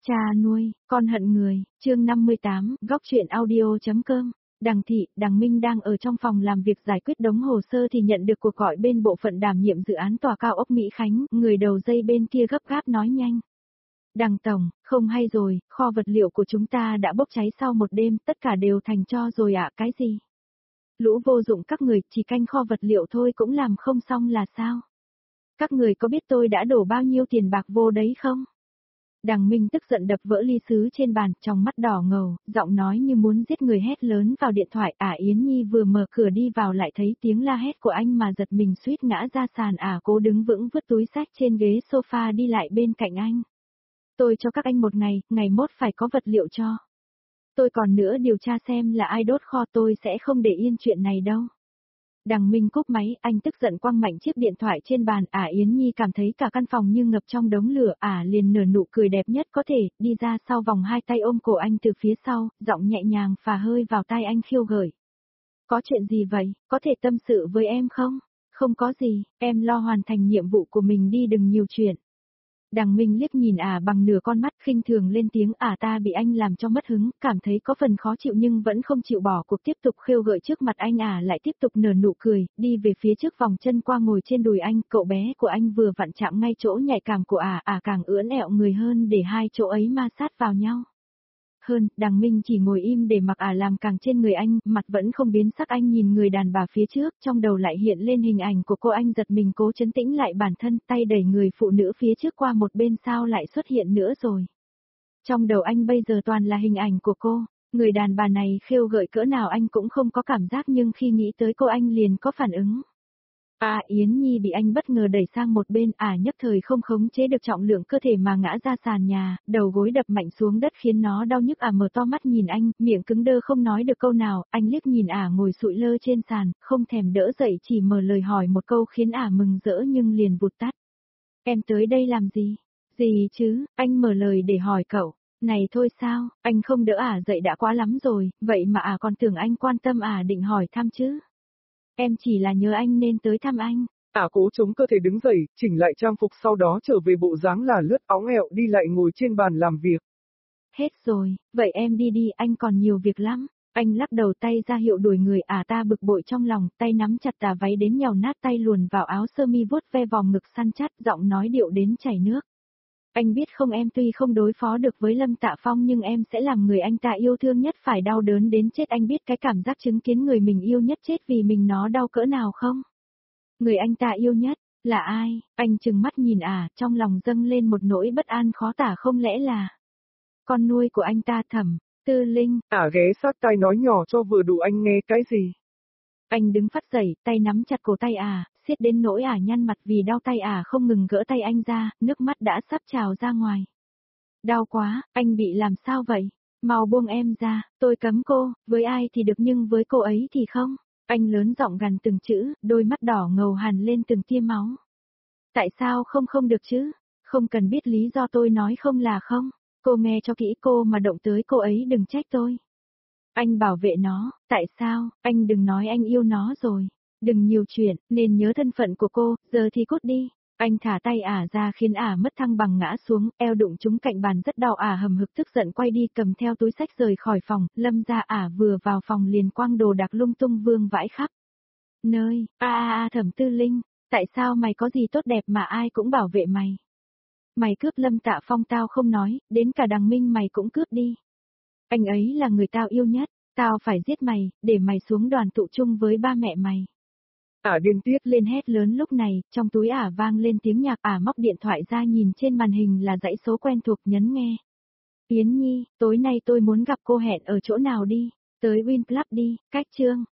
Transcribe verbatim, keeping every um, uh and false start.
Cha nuôi, con hận người, chương năm mươi tám, góc truyện audio.com. Đằng Thị, Đằng Minh đang ở trong phòng làm việc giải quyết đống hồ sơ thì nhận được cuộc gọi bên bộ phận đảm nhiệm dự án tòa cao ốc Mỹ Khánh, người đầu dây bên kia gấp gáp nói nhanh. Đằng Tổng, không hay rồi, kho vật liệu của chúng ta đã bốc cháy sau một đêm, tất cả đều thành tro rồi ạ, cái gì? Lũ vô dụng các người, chỉ canh kho vật liệu thôi cũng làm không xong là sao? Các người có biết tôi đã đổ bao nhiêu tiền bạc vô đấy không? Đằng Minh tức giận đập vỡ ly sứ trên bàn, trong mắt đỏ ngầu, giọng nói như muốn giết người hét lớn vào điện thoại. Ả Yến Nhi vừa mở cửa đi vào lại thấy tiếng la hét của anh mà giật mình suýt ngã ra sàn. Ả cố đứng vững vứt túi xách trên ghế sofa đi lại bên cạnh anh. Tôi cho các anh một ngày, ngày mốt phải có vật liệu cho. Tôi còn nữa điều tra xem là ai đốt kho, tôi sẽ không để yên chuyện này đâu. Đằng Minh cúp máy, anh tức giận quăng mạnh chiếc điện thoại trên bàn. Ả Yến Nhi cảm thấy cả căn phòng như ngập trong đống lửa. Ả liền nở nụ cười đẹp nhất có thể, đi ra sau vòng hai tay ôm cổ anh từ phía sau, giọng nhẹ nhàng phà hơi vào tai anh khiêu gợi. Có chuyện gì vậy, có thể tâm sự với em không? Không có gì, em lo hoàn thành nhiệm vụ của mình đi, đừng nhiều chuyện. Đằng Minh liếc nhìn Ả bằng nửa con mắt, khinh thường lên tiếng. Ả ta bị anh làm cho mất hứng, cảm thấy có phần khó chịu nhưng vẫn không chịu bỏ cuộc, tiếp tục khêu gợi trước mặt anh. Ả lại tiếp tục nở nụ cười, đi về phía trước vòng chân qua ngồi trên đùi anh. Cậu bé của anh vừa vặn chạm ngay chỗ nhạy cảm của Ả, Ả càng ưỡn ẹo người hơn để hai chỗ ấy ma sát vào nhau. Hơn, Đằng Minh chỉ ngồi im để mặc Ả làm càng trên người anh, mặt vẫn không biến sắc. Anh nhìn người đàn bà phía trước, trong đầu lại hiện lên hình ảnh của cô. Anh giật mình cố trấn tĩnh lại bản thân, tay đẩy người phụ nữ phía trước qua một bên. Sao lại xuất hiện nữa rồi? Trong đầu anh bây giờ toàn là hình ảnh của cô, người đàn bà này khêu gợi cỡ nào anh cũng không có cảm giác, nhưng khi nghĩ tới cô anh liền có phản ứng. À Yến Nhi bị anh bất ngờ đẩy sang một bên. Ả nhất thời không khống chế được trọng lượng cơ thể mà ngã ra sàn nhà, đầu gối đập mạnh xuống đất khiến nó đau nhức. Ả mở to mắt nhìn anh, miệng cứng đơ không nói được câu nào. Anh liếc nhìn Ả ngồi sụi lơ trên sàn, không thèm đỡ dậy, chỉ mở lời hỏi một câu khiến Ả mừng rỡ nhưng liền vụt tắt. Em tới đây làm gì? Gì chứ, anh mở lời để hỏi cậu. Này thôi sao, anh không đỡ Ả dậy đã quá lắm rồi, vậy mà Ả còn tưởng anh quan tâm. Ả định hỏi thăm chứ. Em chỉ là nhớ anh nên tới thăm anh. Ả cố chống cơ thể đứng dậy, chỉnh lại trang phục, sau đó trở về bộ dáng là lướt óng ẹo đi lại ngồi trên bàn làm việc. Hết rồi, vậy em đi đi, anh còn nhiều việc lắm. Anh lắc đầu tay ra hiệu đuổi người. Ả ta bực bội trong lòng, tay nắm chặt tà váy đến nhàu nát, tay luồn vào áo sơ mi vuốt ve vòng ngực săn chắc, giọng nói điệu đến chảy nước. Anh biết không, em tuy không đối phó được với Lâm Tạ Phong nhưng em sẽ làm người anh ta yêu thương nhất phải đau đớn đến chết. Anh biết cái cảm giác chứng kiến người mình yêu nhất chết vì mình nó đau cỡ nào không? Người anh ta yêu nhất, là ai? Anh trừng mắt nhìn Ả, trong lòng dâng lên một nỗi bất an khó tả. Không lẽ là con nuôi của anh ta, Thẩm Tư Linh? Ả ghé sát tai nói nhỏ cho vừa đủ anh nghe. Cái gì? Anh đứng phắt dậy, tay nắm chặt cổ tay Ả, siết đến nỗi Ả nhăn mặt vì đau. Tay Ả không ngừng gỡ tay anh ra, nước mắt đã sắp trào ra ngoài. Đau quá, anh bị làm sao vậy? Mau buông em ra, tôi cấm cô, với ai thì được nhưng với cô ấy thì không. Anh lớn giọng gằn từng chữ, đôi mắt đỏ ngầu hằn lên từng tia máu. Tại sao không không được chứ? Không cần biết lý do, tôi nói không là không. Cô nghe cho kỹ, cô mà động tới cô ấy đừng trách tôi. Anh bảo vệ nó, tại sao? Anh đừng nói anh yêu nó rồi. Đừng nhiều chuyện, nên nhớ thân phận của cô, giờ thì cút đi. Anh thả tay Ả ra khiến Ả mất thăng bằng ngã xuống, eo đụng trúng cạnh bàn rất đau. Ả hầm hực tức giận quay đi, cầm theo túi xách rời khỏi phòng. Lâm ra. Ả vừa vào phòng liền quăng đồ đạc lung tung vương vãi khắp nơi. A a a Thẩm Tư Linh, tại sao mày có gì tốt đẹp mà ai cũng bảo vệ mày? Mày cướp Lâm Tạ Phong tao không nói, đến cả Đằng Minh mày cũng cướp đi. Anh ấy là người tao yêu nhất, tao phải giết mày, để mày xuống đoàn tụ chung với ba mẹ mày. Ả điên tiết lên hét lớn. Lúc này, trong túi Ả vang lên tiếng nhạc. Ả móc điện thoại ra nhìn trên màn hình là dãy số quen thuộc, nhấn nghe. Yến Nhi, tối nay tôi muốn gặp cô, hẹn ở chỗ nào đi? Tới Winplus đi, cách Trương